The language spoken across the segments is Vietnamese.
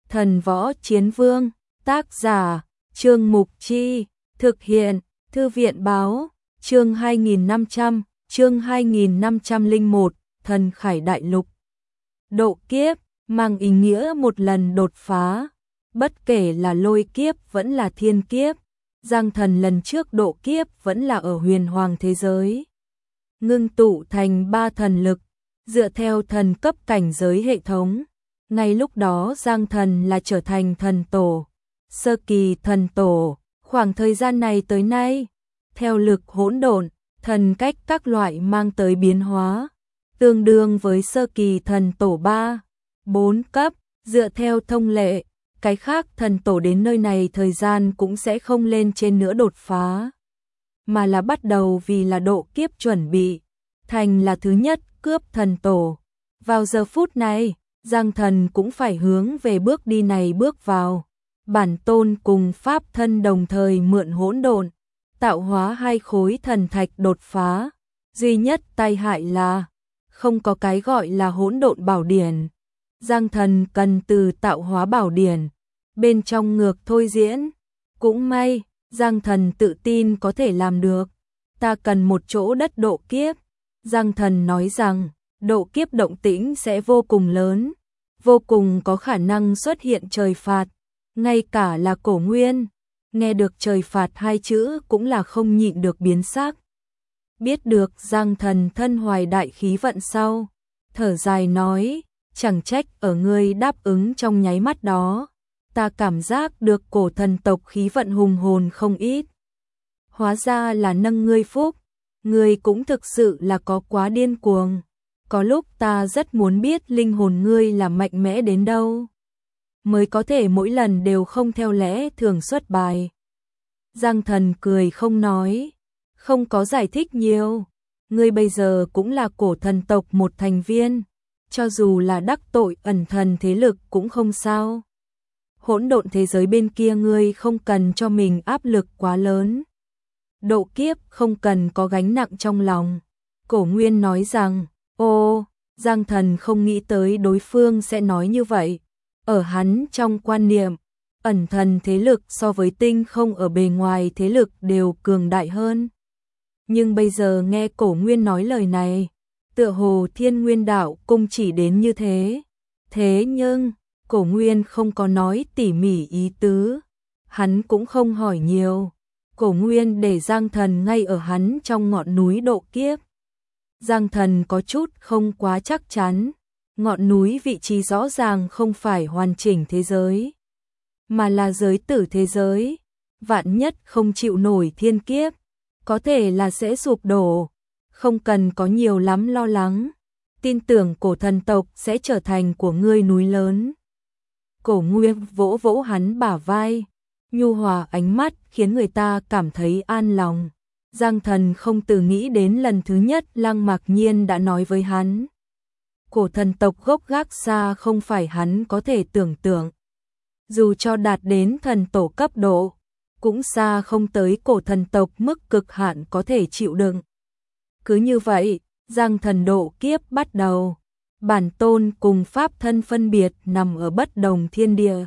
Thần Võ Chiến Vương, tác giả, Trương Mục Chi, thực hiện, Thư viện báo, chương 2501, Thần Khải Đại Lục. Độ kiếp, mang ý nghĩa một lần đột phá, bất kể là lôi kiếp vẫn là thiên kiếp, Giang Thần lần trước độ kiếp vẫn là ở huyền hoàng thế giới. Ngưng tụ thành 3 thần lực, dựa theo thần cấp cảnh giới hệ thống. Ngay lúc đó Giang Thần là trở thành thần tổ, sơ kỳ thần tổ, khoảng thời gian này tới nay, theo lực hỗn độn, thần cách các loại mang tới biến hóa, tương đương với sơ kỳ thần tổ 3, 4 cấp, dựa theo thông lệ, cái khác thần tổ đến nơi này thời gian cũng sẽ không lên trên nữa đột phá, mà là bắt đầu vì là độ kiếp chuẩn bị, thành là thứ nhất cướp thần tổ. Vào giờ phút này, Giang Thần cũng phải hướng về bước đi này bước vào. Bản tôn cùng pháp thân đồng thời mượn hỗn độn, tạo hóa 2 khối thần thạch đột phá. Duy nhất tai hại là không có cái gọi là hỗn độn bảo điển. Giang Thần cần từ tạo hóa bảo điển bên trong ngược thôi diễn. Cũng may, Giang Thần tự tin có thể làm được. Ta cần một chỗ đất độ kiếp. Giang Thần nói rằng, độ kiếp động tĩnh sẽ vô cùng lớn, vô cùng có khả năng xuất hiện trời phạt, ngay cả là Cổ Nguyên, nghe được trời phạt 2 chữ cũng là không nhịn được biến sắc. Biết được Giang Thần thân hoài đại khí vận sau, thở dài nói, chẳng trách ở ngươi đáp ứng trong nháy mắt đó, ta cảm giác được cổ thần tộc khí vận hùng hồn không ít. Hóa ra là nâng ngươi phúc, ngươi cũng thực sự là có quá điên cuồng. Có lúc ta rất muốn biết linh hồn ngươi là mạnh mẽ đến đâu, mới có thể mỗi lần đều không theo lẽ thường xuất bài. Giang Thần cười không nói, không có giải thích nhiều. Ngươi bây giờ cũng là cổ thần tộc một thành viên, cho dù là đắc tội ẩn thần thế lực cũng không sao. Hỗn độn thế giới bên kia ngươi không cần cho mình áp lực quá lớn. Độ kiếp không cần có gánh nặng trong lòng. Cổ Nguyên nói rằng, ô, Giang Thần không nghĩ tới đối phương sẽ nói như vậy. Ở hắn trong quan niệm, ẩn thần thế lực so với tinh không ở bề ngoài thế lực đều cường đại hơn. Nhưng bây giờ nghe Cổ Nguyên nói lời này, tựa hồ Thiên Nguyên Đạo Cung chỉ đến như thế. Thế nhưng, Cổ Nguyên không có nói tỉ mỉ ý tứ, hắn cũng không hỏi nhiều. Cổ Nguyên để Giang Thần ngay ở hắn trong ngọn núi độ kiếp. Giang Thần có chút không quá chắc chắn, ngọn núi vị trí rõ ràng không phải hoàn chỉnh thế giới, mà là giới tử thế giới, vạn nhất không chịu nổi thiên kiếp, có thể là sẽ sụp đổ, không cần có nhiều lắm lo lắng, tin tưởng cổ thần tộc sẽ trở thành của ngươi núi lớn. Cổ Nguyên vỗ vỗ hắn bả vai, nhu hòa ánh mắt khiến người ta cảm thấy an lòng. Giang Thần không từ nghĩ đến lần thứ nhất Lăng Mạc Nhiên đã nói với hắn. Cổ thần tộc gốc gác xa không phải hắn có thể tưởng tượng. Dù cho đạt đến thần tổ cấp độ, cũng xa không tới cổ thần tộc mức cực hạn có thể chịu đựng. Cứ như vậy, Giang Thần độ kiếp bắt đầu. Bản tôn cùng pháp thân phân biệt nằm ở bất đồng thiên địa.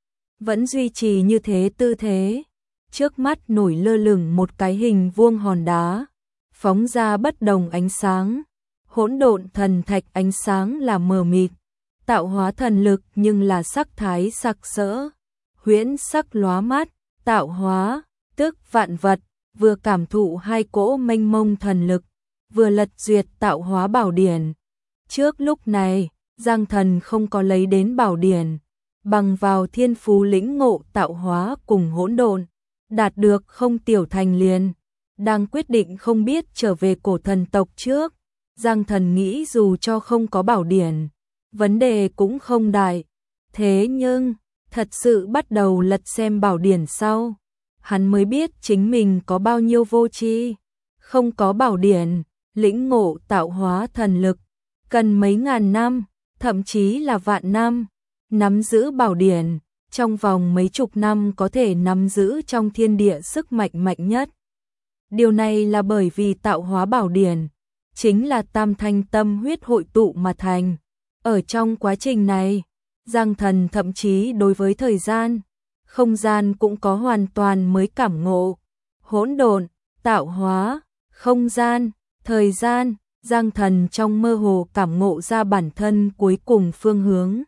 Vẫn duy trì như thế tư thế. Trước mắt nổi lơ lửng một cái hình vuông hòn đá, phóng ra bất đồng ánh sáng. Hỗn độn thần thạch ánh sáng là mờ mịt, tạo hóa thần lực nhưng là sắc thái sặc sỡ, huyễn sắc lóa mắt, tạo hóa, tức vạn vật, vừa cảm thụ 2 cỗ mênh mông thần lực, vừa lật duyệt tạo hóa bảo điển. Trước lúc này, Giang Thần không có lấy đến bảo điển, bằng vào thiên phú lĩnh ngộ tạo hóa cùng hỗn độn, đạt được không tiểu thành liền, đang quyết định không biết trở về cổ thần tộc trước. Giang Thần nghĩ dù cho không có bảo điển, vấn đề cũng không đại. Thế nhưng, thật sự bắt đầu lật xem bảo điển sau, hắn mới biết chính mình có bao nhiêu vô tri. Không có bảo điển, lĩnh ngộ tạo hóa thần lực, cần mấy ngàn năm, thậm chí là vạn năm. Nắm giữ bảo điển, trong vòng mấy chục năm có thể nắm giữ trong thiên địa sức mạnh mạnh nhất. Điều này là bởi vì tạo hóa bảo điển chính là tam thanh tâm huyết hội tụ mà thành. Ở trong quá trình này, Giang Thần thậm chí đối với thời gian, không gian cũng có hoàn toàn mới cảm ngộ. Hỗn độn, tạo hóa, không gian, thời gian, Giang Thần trong mơ hồ cảm ngộ ra bản thân cuối cùng phương hướng.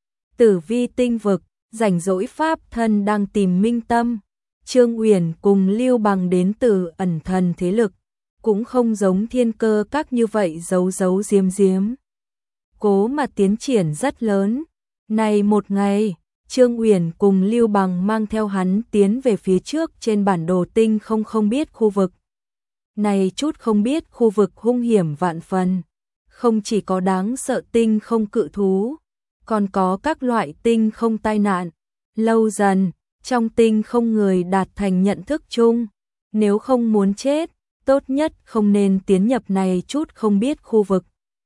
Tử vi tinh vực, rảnh rỗi pháp thân đang tìm minh tâm. Trương Uyển cùng Lưu Bằng đến từ ẩn thần thế lực, cũng không giống Thiên Cơ Các như vậy giấu giấu giếm giếm. Cố mà tiến triển rất lớn. Này một ngày, Trương Uyển cùng Lưu Bằng mang theo hắn tiến về phía trước trên bản đồ tinh không biết khu vực. Này chút không biết khu vực hung hiểm vạn phần, không chỉ có đáng sợ tinh không cự thú, còn có các loại tinh không tai nạn. Lâu dần, trong tinh không người đạt thành nhận thức chung, nếu không muốn chết, tốt nhất không nên tiến nhập này chút không biết khu vực.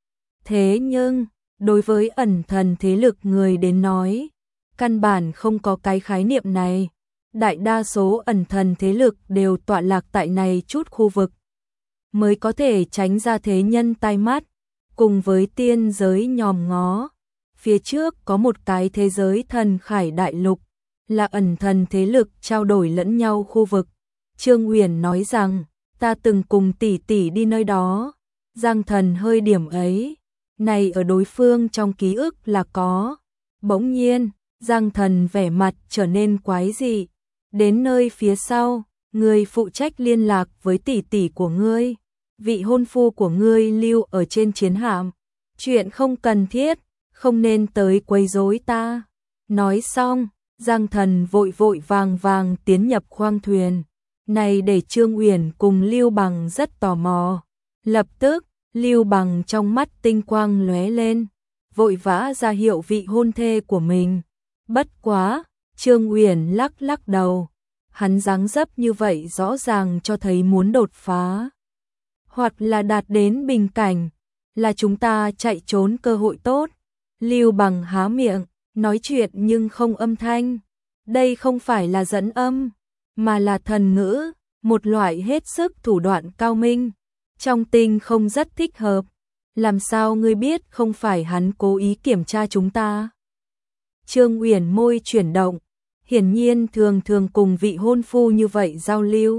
Thế nhưng, đối với ẩn thần thế lực người đến nói, căn bản không có cái khái niệm này. Đại đa số ẩn thần thế lực đều tọa lạc tại này chút khu vực, mới có thể tránh ra thế nhân tai mắt, cùng với tiên giới nhòm ngó. Phía trước có một cái thế giới thần khải đại lục, là ẩn thần thế lực trao đổi lẫn nhau khu vực. Trương Uyển nói rằng, ta từng cùng tỷ tỷ đi nơi đó. Giang Thần hơi điểm ấy, này ở đối phương trong ký ức là có. Bỗng nhiên, Giang Thần vẻ mặt trở nên quái dị. Đến nơi phía sau, người phụ trách liên lạc với tỷ tỷ của ngươi, vị hôn phu của ngươi lưu ở trên chiến hạm. Chuyện không cần thiết, không nên tới quấy rối ta. Nói xong, Giang Thần vội vội vàng vàng tiến nhập khoang thuyền. Này để Trương Uyển cùng Lưu Bằng rất tò mò. Lập tức, Lưu Bằng trong mắt tinh quang lóe lên, vội vã ra hiệu vị hôn thê của mình. Bất quá, Trương Uyển lắc lắc đầu. Hắn dáng dấp như vậy rõ ràng cho thấy muốn đột phá, hoặc là đạt đến bình cảnh, là chúng ta chạy trốn cơ hội tốt. Lưu Bằng há miệng, nói chuyện nhưng không âm thanh. Đây không phải là dẫn âm, mà là thần ngữ, một loại hết sức thủ đoạn cao minh. Trong tinh không rất thích hợp. Làm sao ngươi biết không phải hắn cố ý kiểm tra chúng ta? Trương Uyển môi chuyển động, hiển nhiên thường thường cùng vị hôn phu như vậy giao lưu.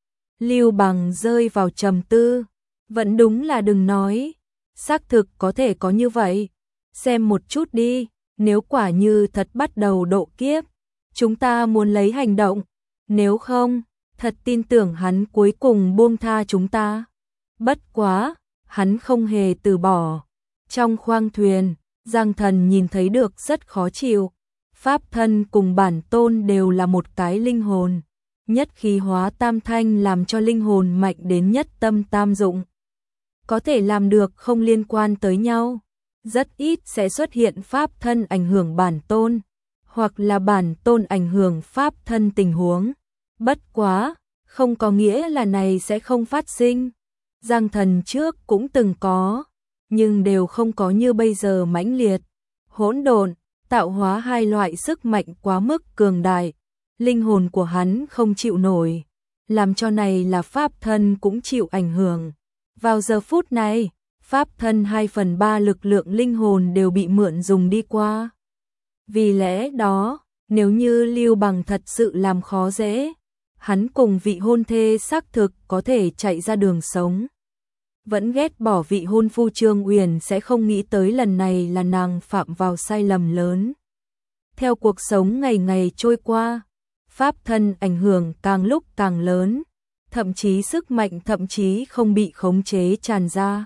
Lưu Bằng rơi vào trầm tư, vẫn đúng là đừng nói, xác thực có thể có như vậy. Xem một chút đi, nếu quả như thật bắt đầu độ kiếp, chúng ta muốn lấy hành động, nếu không, thật tin tưởng hắn cuối cùng buông tha chúng ta. Bất quá, hắn không hề từ bỏ. Trong khoang thuyền, Giang Thần nhìn thấy được rất khó chịu. Pháp thân cùng bản tôn đều là một cái linh hồn. Nhất khí hóa tam thanh làm cho linh hồn mạnh đến nhất tâm tam dụng. Có thể làm được không liên quan tới nhau. Rất ít sẽ xuất hiện pháp thân ảnh hưởng bản tôn, hoặc là bản tôn ảnh hưởng pháp thân tình huống. Bất quá, không có nghĩa là này sẽ không phát sinh. Giang Thần trước cũng từng có, nhưng đều không có như bây giờ mãnh liệt. Hỗn độn, tạo hóa hai loại sức mạnh quá mức cường đại, linh hồn của hắn không chịu nổi, làm cho này là pháp thân cũng chịu ảnh hưởng. Vào giờ phút này, pháp thân 2/3 lực lượng linh hồn đều bị mượn dùng đi qua. Vì lẽ đó, nếu như Lưu Bằng thật sự làm khó dễ, hắn cùng vị hôn thê xác thực có thể chạy ra đường sống. Vẫn ghét bỏ vị hôn phu Trương Uyển sẽ không nghĩ tới lần này là nàng phạm vào sai lầm lớn. Theo cuộc sống ngày ngày trôi qua, pháp thân ảnh hưởng càng lúc càng lớn, thậm chí sức mạnh thậm chí không bị khống chế tràn ra.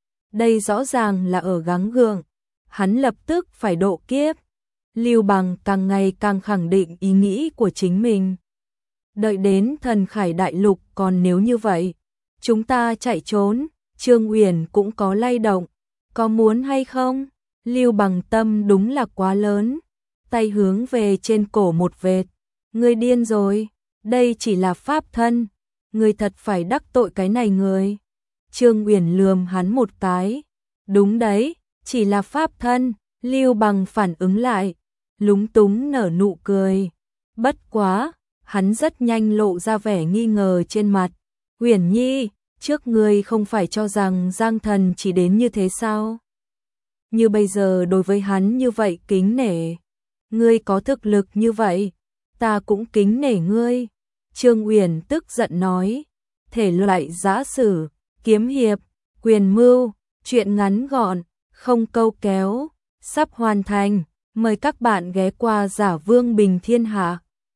Đây rõ ràng là ở gắng gượng, hắn lập tức phải độ kiếp. Lưu Bằng càng ngày càng khẳng định ý nghĩ của chính mình. Đợi đến thần khải đại lục, còn nếu như vậy, chúng ta chạy trốn. Trương Uyển cũng có lay động, có muốn hay không? Lưu Bằng tâm đúng là quá lớn, tay hướng về trên cổ một vệt. Ngươi điên rồi, đây chỉ là pháp thân, ngươi thật phải đắc tội cái này người. Trương Uyển lườm hắn một cái, đúng đấy, chỉ là pháp thân. Lưu Bằng phản ứng lại, lúng túng nở nụ cười. Bất quá, hắn rất nhanh lộ ra vẻ nghi ngờ trên mặt. Uyển Nhi, trước ngươi không phải cho rằng Giang Thần chỉ đến như thế sao? như bây giờ đối với hắn như vậy kính nể. Ngươi có thực lực như vậy, ta cũng kính nể ngươi. Trương Uyển tức giận nói, thể loại giã sử, kiếm hiệp, quyền mưu, truyện ngắn gọn, không câu kéo, sắp hoàn thành. Mời các bạn ghé qua Giả Vương Bình Thiên Hạ.